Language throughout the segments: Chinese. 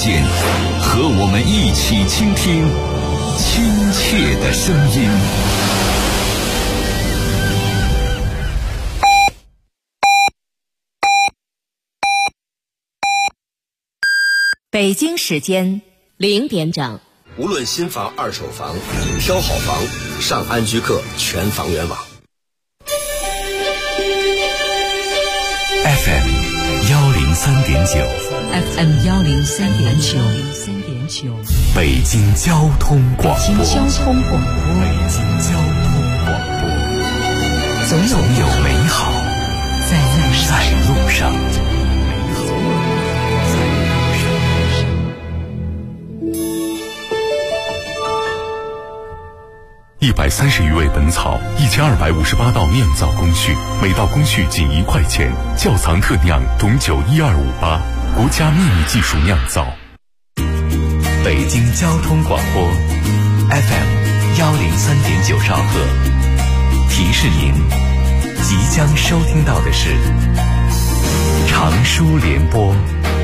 间，和我们一起倾听亲切的声音。 北京时间0点整。 无论新房、二手房，挑好房，上安居客全房源网。 FM 103.9 FM 103.9 北京交通广播。 北京交通广播，总有美好在路上。 130余味本草，1258道酿造工序，每道工序仅1块钱。窖藏特酿董酒12588，国家秘密技术酿造。 北京交通广播 FM 103.9兆赫，提示您即将收听到的是长舒联播。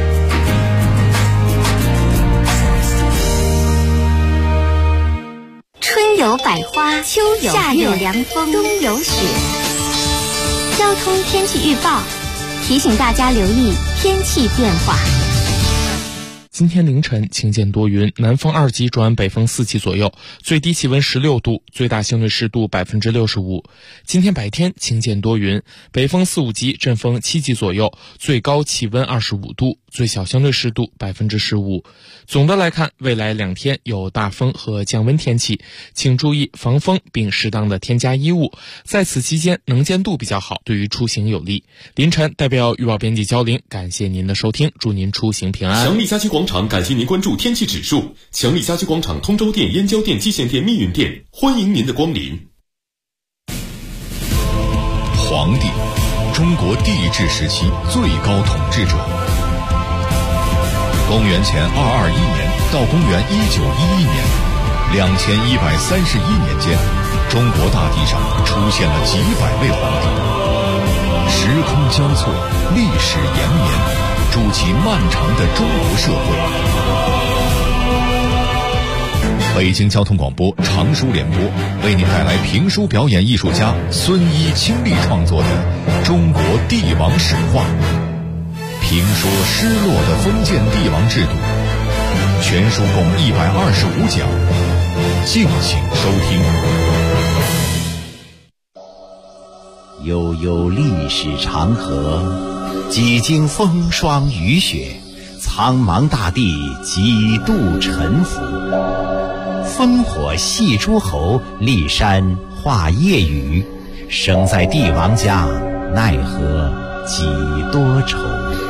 春有百花，秋有夏有凉风，冬有雪。交通天气预报提醒大家留意天气变化。 今天凌晨晴间多云，南风2级转北风4级左右，最低气温16度，最大相对湿度65%。今天白天晴间多云，北风4、5级，阵风7级左右，最高气温25度，最小相对湿度15%。总的来看，未来2天有大风和降温天气，请注意防风并适当的添加衣物，在此期间能见度比较好，对于出行有利。凌晨代表预报编辑焦玲，感谢您的收听，祝您出行平安。 强力家居广场感谢您关注天气指数。强力家居广场通州店、燕郊店、蓟县店、密云店，欢迎您的光临。 黄帝，中国帝制时期最高统治者。公元前221年到公元1911年，2131年间，中国大地上出现了几百位皇帝。时空交错，历史延绵，筑起漫长的中国社会。北京交通广播长舒联播为您带来评书表演艺术家孙一倾力创作的《中国帝王史话》，评说失落的封建帝王制度，全书共125讲，敬请收听。 悠悠历史长河，几经风霜雨雪，苍茫大地几度沉浮。烽火戏诸侯，骊山画夜雨。生在帝王家，奈何几多愁。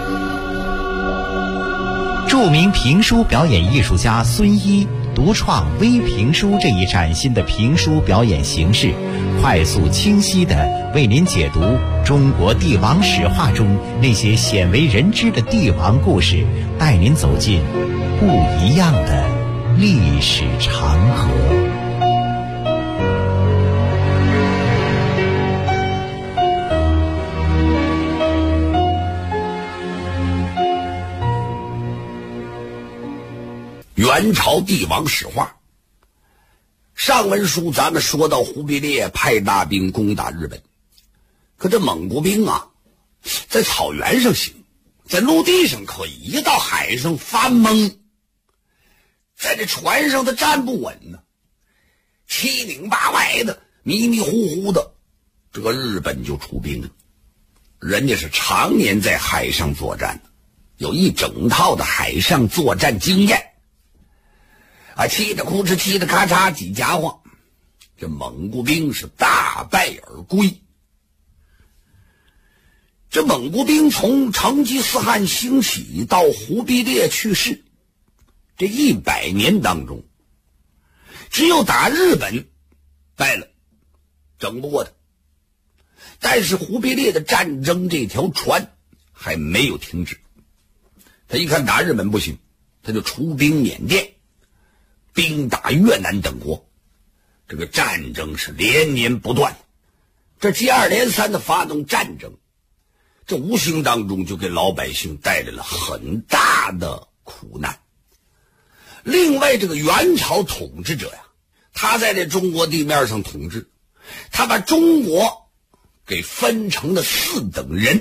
著名评书表演艺术家孙一独创微评书这一崭新的评书表演形式，快速清晰地为您解读中国帝王史话中那些鲜为人知的帝王故事，带您走进不一样的历史长河。 元朝帝王史话。上文书咱们说到忽必烈派大兵攻打日本，可这蒙古兵啊，在草原上行，在陆地上可以，一到海上发懵，在这船上他站不稳呢，七拧八歪的，迷迷糊糊的，这个日本就出兵了。人家是常年在海上作战，有一整套的海上作战经验啊，气得哭哧气得咔嚓几家伙，这蒙古兵是大败而归。这蒙古兵从成吉思汗兴起到忽必烈去世，这100年当中，只有打日本败了，整不过他。但是忽必烈的战争这条船还没有停止，他一看打日本不行，他就出兵缅甸，兵打越南等国，这个战争是连年不断。这接二连三的发动战争，这无形当中就给老百姓带来了很大的苦难。 另外，这个元朝统治者呀，他在这中国地面上统治，他把中国给分成了4等人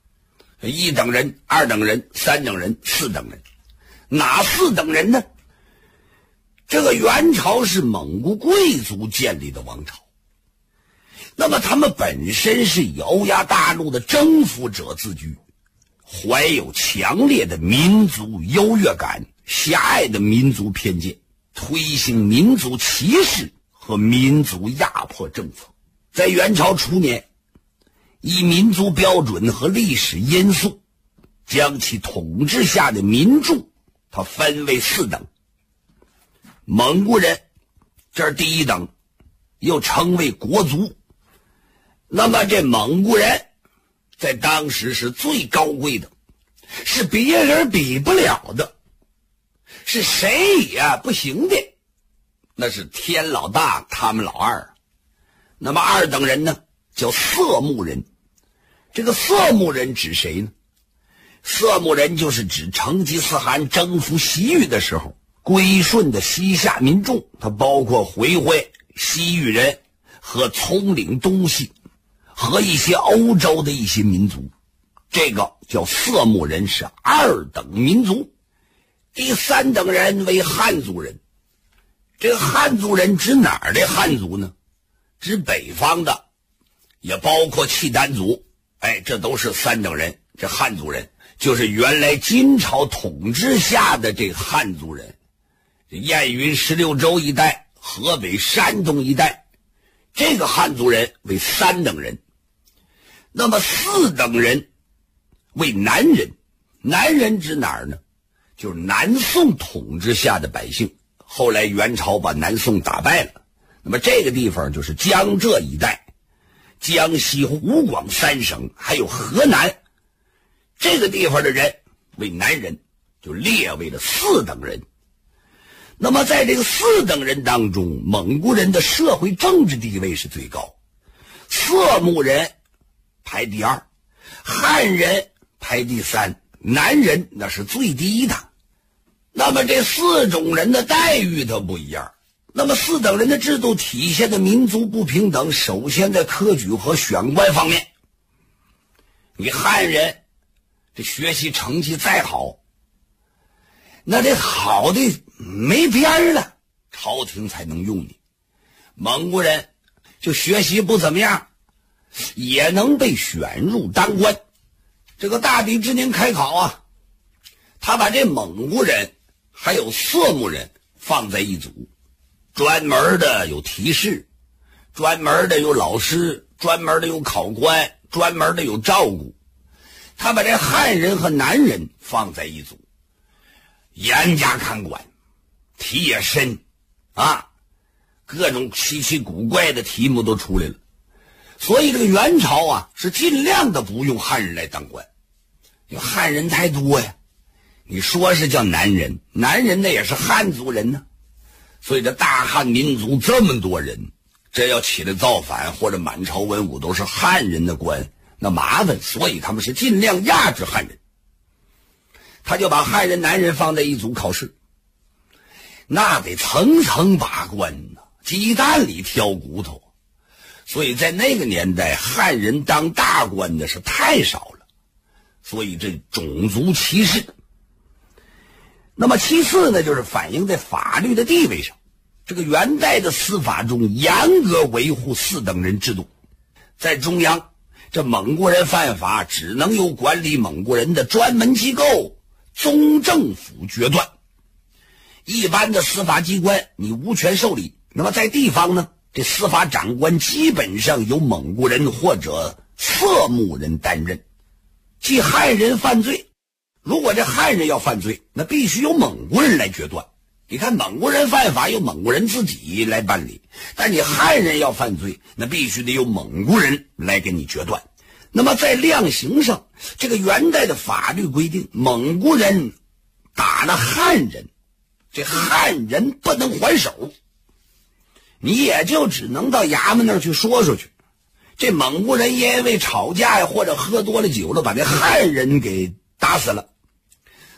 ，1等人、2等人、3等人、4等人。哪4等人呢？这个元朝是蒙古贵族建立的王朝，那么他们本身是以欧亚大陆的征服者自居，怀有强烈的民族优越感、狭隘的民族偏见，推行民族歧视和民族压迫政策。在元朝初年，以民族标准和历史因素，将其统治下的民众它分为4等。蒙古人，这是第1等，又称为国族。那么这蒙古人在当时是最高贵的，是别人比不了的，是谁也不行的，那是天老大他们老二。那么2等人呢，叫色目人。这个色目人指谁呢？色目人就是指成吉思汗征服西域的时候归顺的西夏民众，它包括回回、西域人和葱岭东西和一些欧洲的一些民族，这个叫色目人，是2等民族。第3等人为汉族人。这个汉族人指哪儿的汉族呢？指北方的，也包括契丹族，这都是3等人。这汉族人就是原来金朝统治下的这汉族人，燕云16州一带、河北、山东一带，这个汉族人为3等人。那么4等人为南人。南人指哪儿呢？就是南宋统治下的百姓，后来元朝把南宋打败了，那么这个地方就是江浙一带，江西、湖广3省，还有河南，这个地方的人为南人，就列为了4等人。那么在这个4等人当中，蒙古人的社会政治地位是最高，色目人排第2，汉人排第3，南人那是最低的。那么这4种人的待遇它不一样。那么4等人的制度体现的民族不平等，首先在科举和选官方面。你汉人这学习成绩再好，那这好的没边了，朝廷才能用你。蒙古人就学习不怎么样，也能被选入当官。这个大抵之年开考啊，他把这蒙古人还有色目人放在一组，专门的有提示，专门的有老师，专门的有考官，专门的有照顾。他把这汉人和南人放在一组，严加看管，题也深啊，各种稀奇古怪的题目都出来了。所以这个元朝啊，是尽量的不用汉人来当官，因为汉人太多呀。你说是叫南人，南人那也是汉族人呢。所以这大汉民族这么多人，这要起来造反或者满朝文武都是汉人的官，那麻烦，所以他们是尽量压制汉人。他就把汉人、南人放在一组考试，那得层层把关呢，鸡蛋里挑骨头。所以在那个年代，汉人当大官的是太少了，所以这种族歧视。那么其次呢，就是反映在法律的地位上。这个元代的司法中严格维护4等人制度，在中央，这蒙古人犯法只能由管理蒙古人的专门机构宗政府决断，一般的司法机关你无权受理。那么在地方呢，这司法长官基本上由蒙古人或者色目人担任。即汉人犯罪，如果这汉人要犯罪，那必须由蒙古人来决断。你看蒙古人犯法由蒙古人自己来办理，但你汉人要犯罪，那必须得由蒙古人来给你决断。那么在量刑上，这个元代的法律规定，蒙古人打了汉人，这汉人不能还手，你也就只能到衙门那儿去说去。这蒙古人因为吵架呀，或者喝多了酒了，把这汉人给打死了，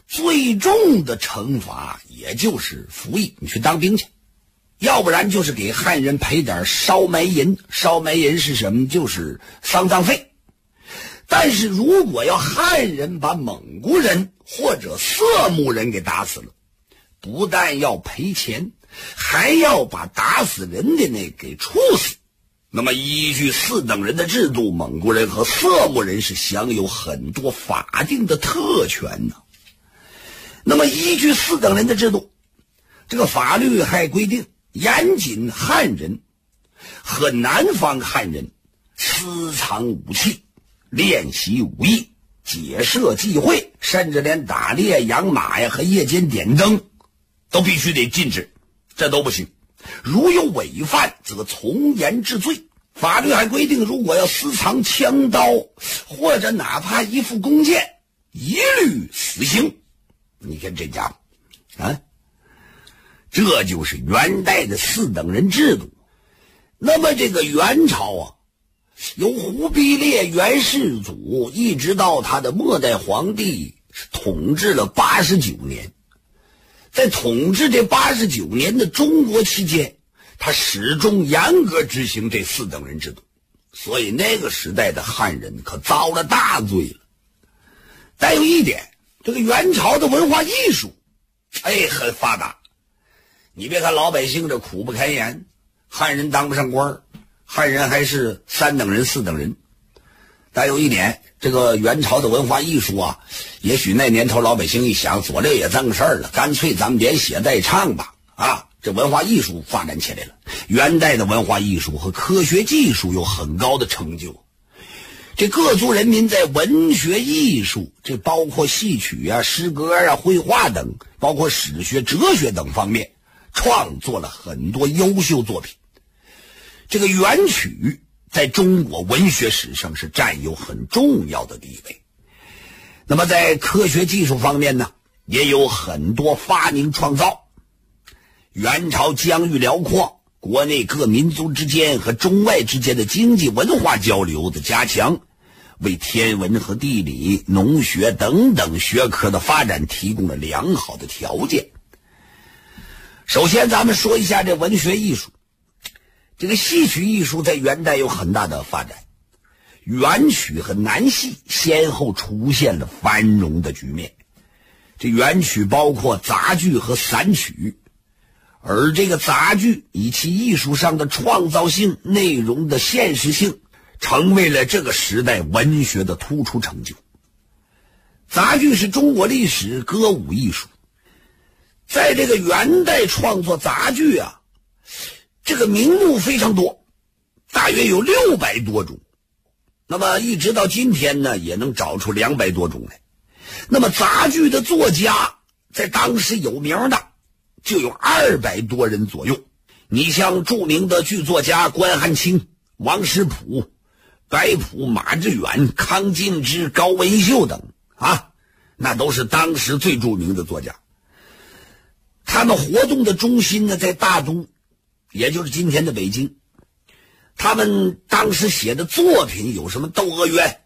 最重的惩罚也就是服役，你去当兵去，要不然就是给汉人赔点烧埋银。烧埋银是什么？就是丧葬费。但是如果要汉人把蒙古人或者色目人给打死了，不但要赔钱，还要把打死人的那给处死。那么依据四等人的制度，蒙古人和色目人是享有很多法定的特权呢。那么依据四等人的制度，这个法律还规定，严禁汉人和南方汉人私藏武器、练习武艺、结社聚会，甚至连打猎、养马呀和夜间点灯都必须得禁止，这都不行。如有违犯，则从严治罪。法律还规定，如果要私藏枪刀或者哪怕一副弓箭，一律死刑。你看这家伙啊，这就是元代的四等人制度。那么这个元朝啊，由忽必烈元世祖一直到他的末代皇帝，是统治了89年。在统治这89年的中国期间，他始终严格执行这四等人制度，所以那个时代的汉人可遭了大罪了。再有一点，这个元朝的文化艺术很发达。你别看老百姓这苦不堪言，汉人当不上官，汉人还是三等人四等人。再有一点，这个元朝的文化艺术啊，也许那年头老百姓一想，左右也正事儿了，干脆咱们连写带唱吧啊，这文化艺术发展起来了。元代的文化艺术和科学技术有很高的成就。这各族人民在文学艺术，这包括戏曲啊、诗歌啊、绘画等，包括史学、哲学等方面，创作了很多优秀作品。这个元曲在中国文学史上是占有很重要的地位。那么在科学技术方面呢，也有很多发明创造。元朝疆域辽阔，国内各民族之间和中外之间的经济文化交流的加强，为天文和地理、农学等等学科的发展提供了良好的条件。首先咱们说一下这文学艺术。这个戏曲艺术在元代有很大的发展，元曲和南戏先后出现了繁荣的局面。这元曲包括杂剧和散曲，而这个杂剧以其艺术上的创造性、内容的现实性，成为了这个时代文学的突出成就。杂剧是中国历史歌舞艺术，在这个元代创作杂剧啊，这个名目非常多，大约有600多种。那么一直到今天呢，也能找出200多种来。那么杂剧的作家在当时有名的就有200多人左右。你像著名的剧作家关汉卿、王实甫、白朴、马致远、康敬之、高文秀等啊，那都是当时最著名的作家。他们活动的中心呢在大都，也就是今天的北京。他们当时写的作品有什么《窦娥冤》、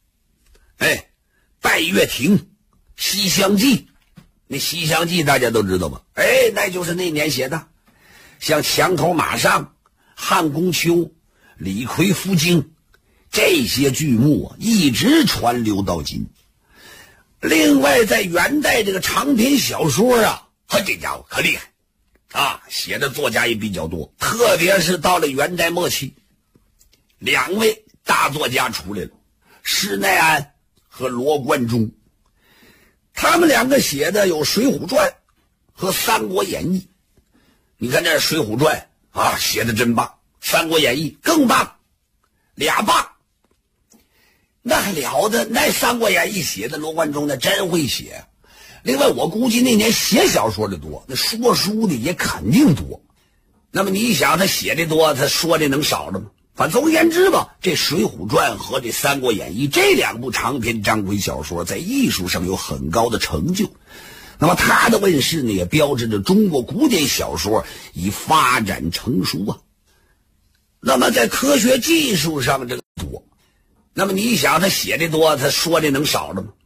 拜月亭、西厢记。那西厢记大家都知道吧？那就是那年写的。像墙头马上、汉宫秋、李逵夫经，这些剧目啊一直传流到今。另外在元代这个长篇小说啊，这家伙可厉害啊，写的作家也比较多。特别是到了元代末期，2位大作家出来了，施耐庵和罗贯中。他们2个写的有《水浒传》和《三国演义》。你看这《水浒传》啊，写的真棒，《三国演义》更棒，2棒。那还了得，那《三国演义》写的罗贯中那真会写。另外我估计那年写小说的多，那说书的也肯定多。那么你想他写的多，他说的能少了吗？反正总而言之吧，这《水浒传》和这《三国演义》这2部长篇章回小说在艺术上有很高的成就。那么它的问世呢，也标志着中国古典小说已发展成熟啊。那么在科学技术上这个多，那么你想他写的多，他说的能少了吗？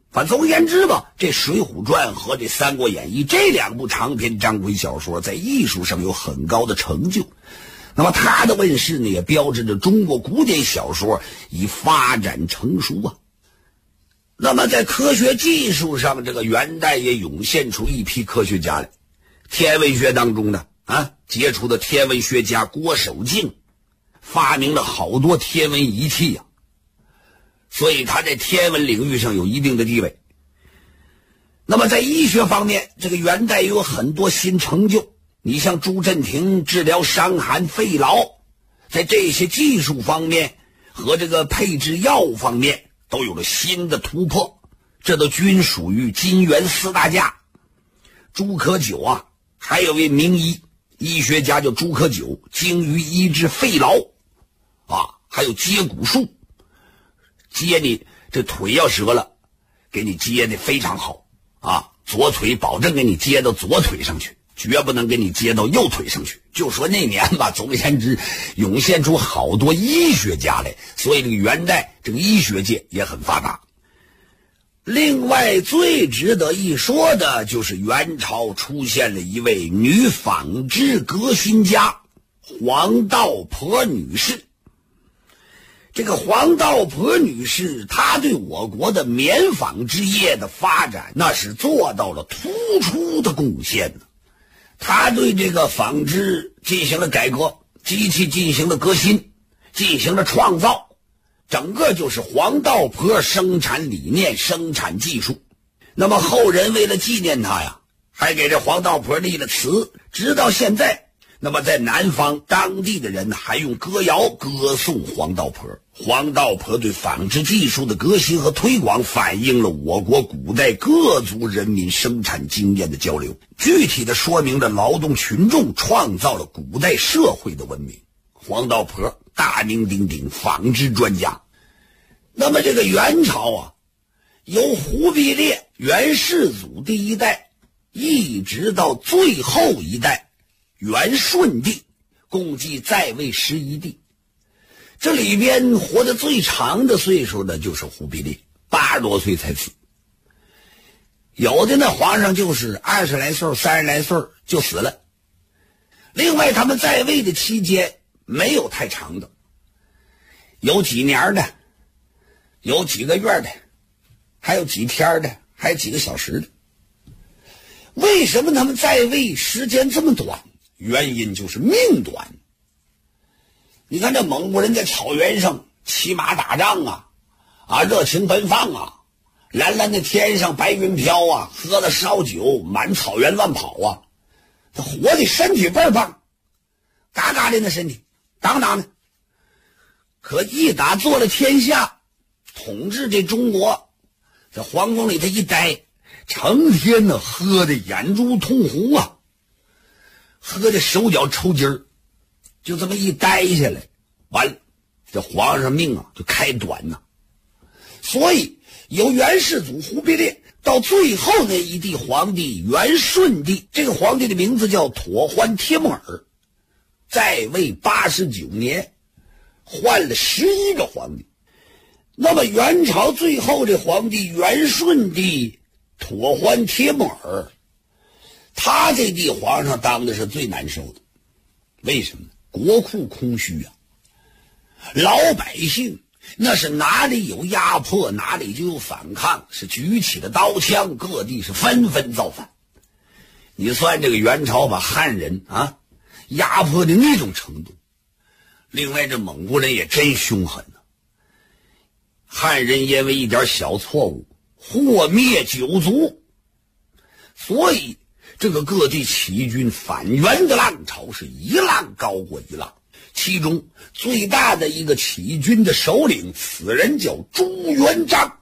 反正总而言之吧，这《水浒传》和这《三国演义》这2部长篇章回小说在艺术上有很高的成就。那么它的问世呢，也标志着中国古典小说已发展成熟啊。那么在科学技术上，这个元代也涌现出一批科学家来。天文学当中呢，杰出的天文学家郭守敬发明了好多天文仪器啊，所以他在天文领域上有一定的地位。那么在医学方面，这个元代也有很多新成就。你像朱振廷治疗伤寒肺痨，在这些技术方面和这个配制药物方面都有了新的突破，这都均属于金元4大家。朱可久啊，还有位名医学家叫朱可久，精于医治肺痨啊，还有接骨术，接你这腿要折了，给你接的非常好啊，左腿保证给你接到左腿上去，绝不能给你接到右腿上去。就说那年吧，总而言之涌现出好多医学家来，所以这个元代这个医学界也很发达。另外最值得一说的就是元朝出现了一位女纺织革新家黄道婆女士。这个黄道婆女士，她对我国的棉纺织业的发展那是做到了突出的贡献的。他对这个纺织进行了改革，机器进行了革新，进行了创造，整个就是黄道婆生产理念、生产技术。那么后人为了纪念他呀，还给这黄道婆立了祠，直到现在。那么在南方当地的人还用歌谣歌颂黄道婆。黄道婆对纺织技术的革新和推广，反映了我国古代各族人民生产经验的交流，具体的说明了劳动群众创造了古代社会的文明。黄道婆大名鼎鼎，纺织专家。那么这个元朝啊，由忽必烈元世祖第一代一直到最后一代元顺帝，共计在位11帝。这里边活得最长的岁数的就是忽必烈，80多岁才死。有的呢皇上就是20来岁、30来岁就死了。另外他们在位的期间没有太长的，有几年的，有几个月的，还有几天的，还有几个小时的。为什么他们在位时间这么短？原因就是命短。你看这蒙古人在草原上骑马打仗啊，热情奔放啊，蓝蓝的天上白云飘啊，喝了烧酒满草原乱跑啊，他活的身体倍儿棒，嘎嘎的那身体当当的。可一打做了天下，统治这中国，在皇宫里他一待，成天呢喝的眼珠通红啊，喝的手脚抽筋儿，就这么一待下来，完了，这皇上命就开短呐。所以由元世祖忽必烈到最后那一帝皇帝元顺帝，这个皇帝的名字叫妥欢帖木儿，在位89年，换了11个皇帝。那么元朝最后这皇帝元顺帝妥欢帖木儿，他这帝皇上当的是最难受的。为什么呢？国库空虚啊，老百姓那是哪里有压迫哪里就有反抗，是举起了刀枪，各地是纷纷造反。你算这个元朝把汉人压迫的那种程度。另外这蒙古人也真凶狠啊，汉人因为一点小错误祸灭9族，所以这个各地起义军反元的浪潮是一浪高过一浪。其中最大的一个起义军的首领，此人叫朱元璋。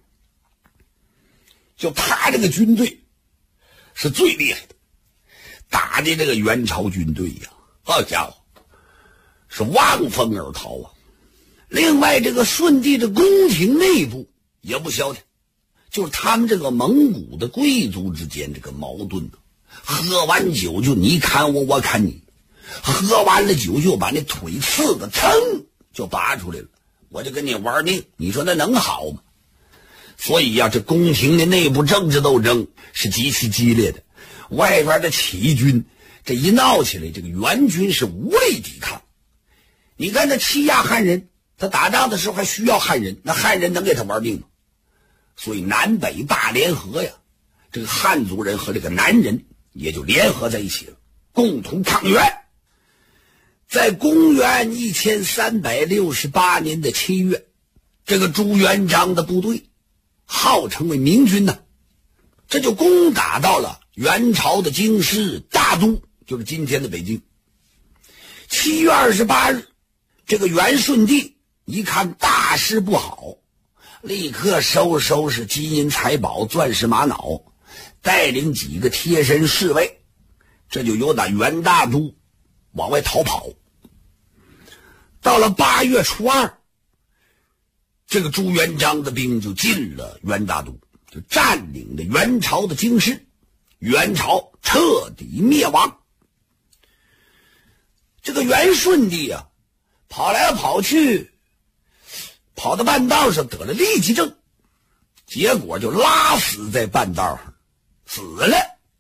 就他这个军队是最厉害的，打的这个元朝军队呀，好家伙，是望风而逃啊。另外这个顺帝的宫廷内部也不消停，就是他们这个蒙古的贵族之间这个矛盾呢，喝完酒就你看我，我看你，喝完了酒就把那腿刺的噌就拔出来了，我就跟你玩命，你说那能好吗？ 所以这宫廷的内部政治斗争是极其激烈的。外边的起义军这一闹起来，这个元军是无力抵抗。你看他欺压汉人，他打仗的时候还需要汉人，那汉人能给他玩命吗？所以南北大联合呀，这个汉族人和这个南人也就联合在一起了，共同抗元。在公元1368年的7月，这个朱元璋的部队号称为明军呢，这就攻打到了元朝的京师大都，就是今天的北京。7月28日，这个元顺帝一看大事不好，立刻收拾金银财宝、钻石玛瑙，带领几个贴身侍卫，这就由打元大都往外逃跑。到了8月初2，这个朱元璋的兵就进了元大都，就占领了元朝的京师，元朝彻底灭亡。这个元顺帝跑来跑去，跑到半道上得了痢疾症，结果就拉死在半道上，死了。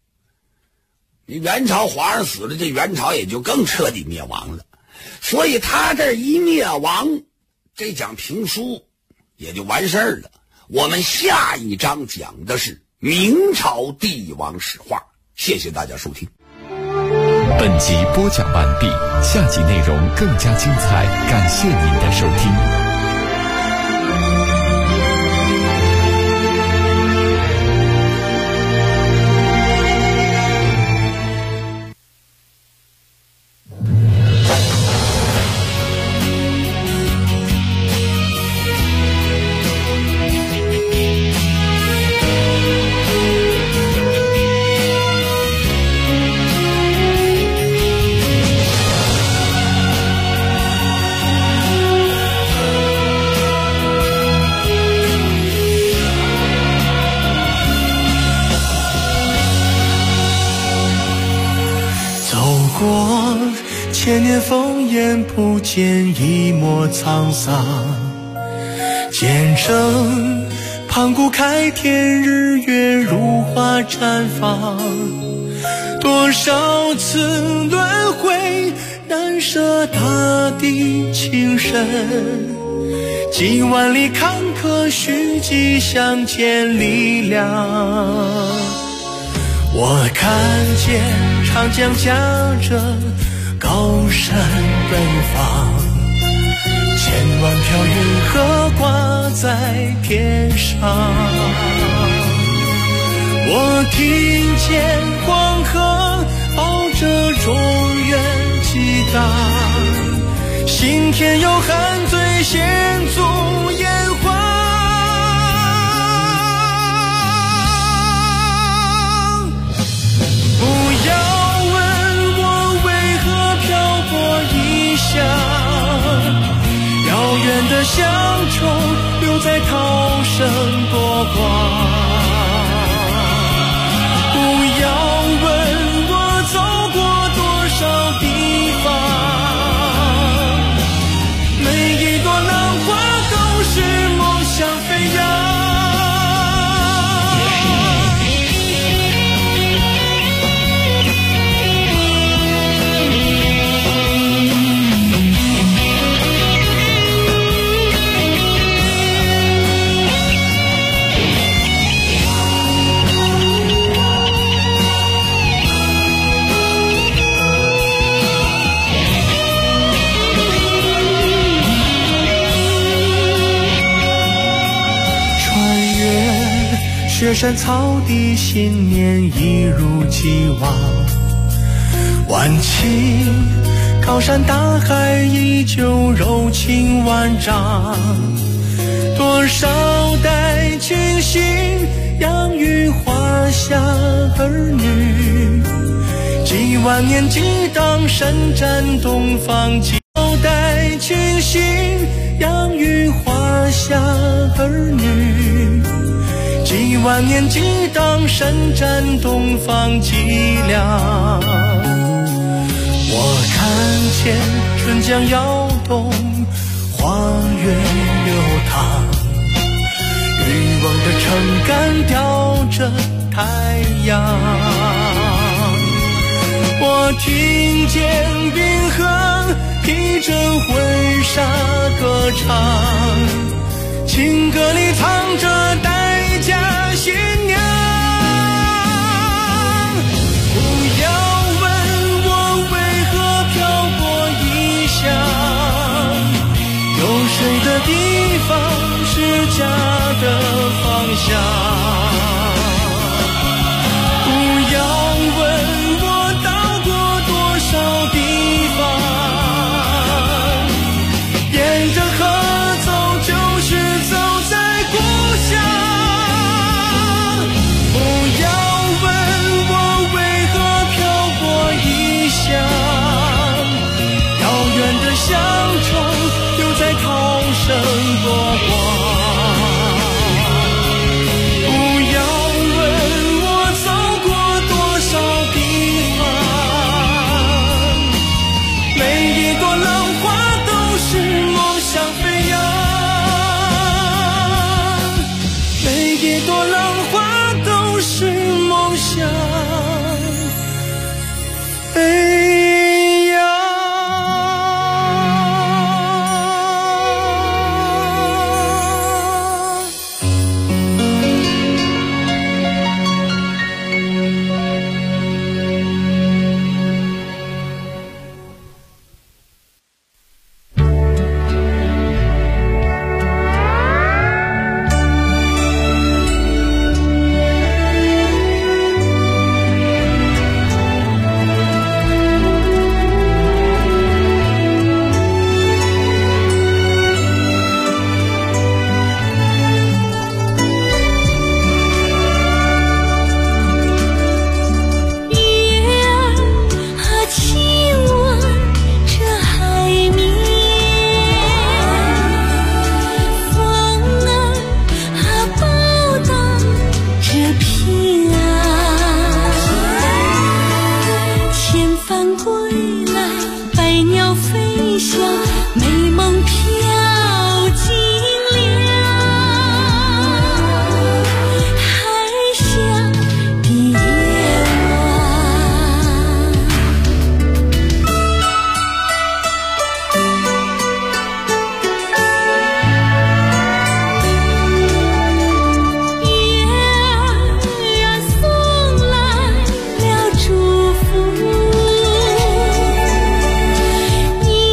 元朝皇上死了，这元朝也就更彻底灭亡了。所以他这一灭亡，这讲评书也就完事儿了。我们下一章讲的是明朝帝王史话。谢谢大家收听。 本集播讲完毕，下集内容更加精彩，感谢您的收听。 千年烽烟不见一抹沧桑，见证盘古开天，日月如花绽放。多少次轮回，难舍大地情深，几万里坎坷，虚迹相见力量。我看见长江夹着高山奔放，千万条云河挂在天上。我听见黄河抱着中原激荡，心田有汉醉先祖炎黄。不要问我为何漂泊异乡，遥远的乡愁留在涛声波光。不要问我走过多少地方，每一朵浪花都是梦想飞扬。雪山草地，信念一如既往。万顷高山大海，依旧柔情万丈。多少代群星，养育华夏儿女。几万年激荡，伸展东方。几代群星，养育华夏儿女。几万年激荡，伸展东方脊梁。我看见春江摇动，花园流淌，欲望的撑杆吊着太阳。我听见冰河披着婚纱歌唱，情歌里藏着待嫁新娘。不要问我为何漂泊异乡，有水的地方是家的方向。不要问我到过多少地方，沿着河走就是走在故乡。不要问我为何漂泊异乡，遥远的乡愁又在涛声波光。 你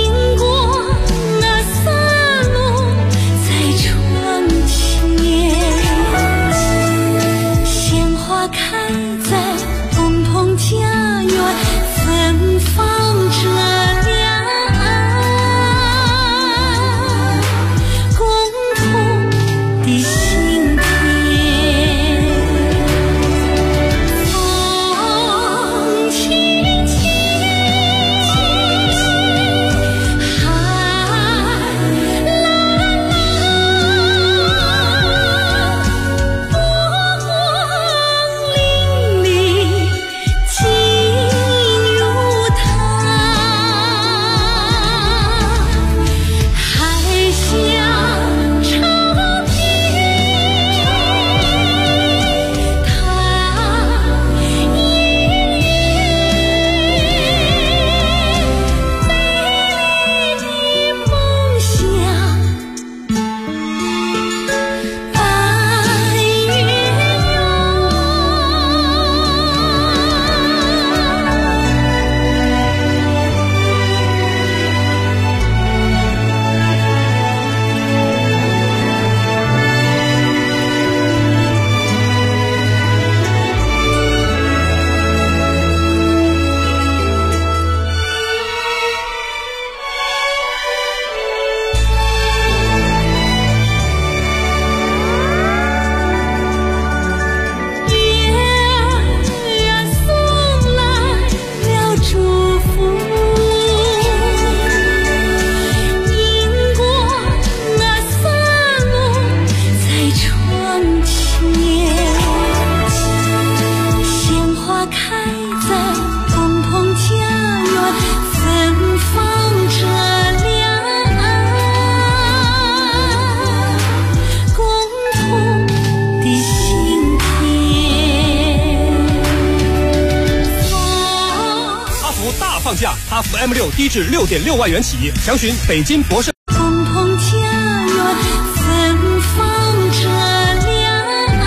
福大放价，哈弗 M6低至6.6万元起，详询北京博士。 共同家园芬芳着两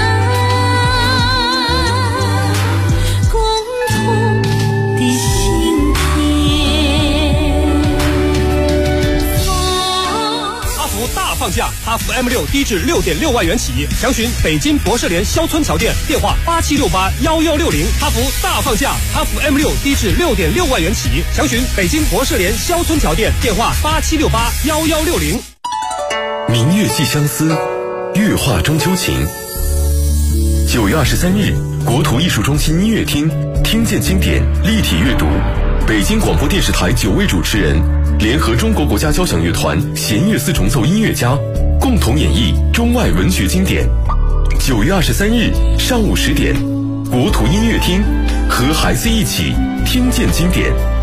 岸，共同的心田。 哈弗大放价，哈弗 M6低至6.6万元起，详询北京博士联肖村桥店，电话87681160。哈弗大放价，哈弗 M6低至6.6万元起，详询北京博士联肖村桥店，电话87681160。 明月寄相思，月画中秋情。9月23日，国土艺术中心音乐厅听见经典立体阅读，北京广播电视台9位主持人联合中国国家交响乐团弦乐四重奏音乐家，共同演绎中外文学经典。9月23日上午10点，国土音乐厅和孩子一起听见经典。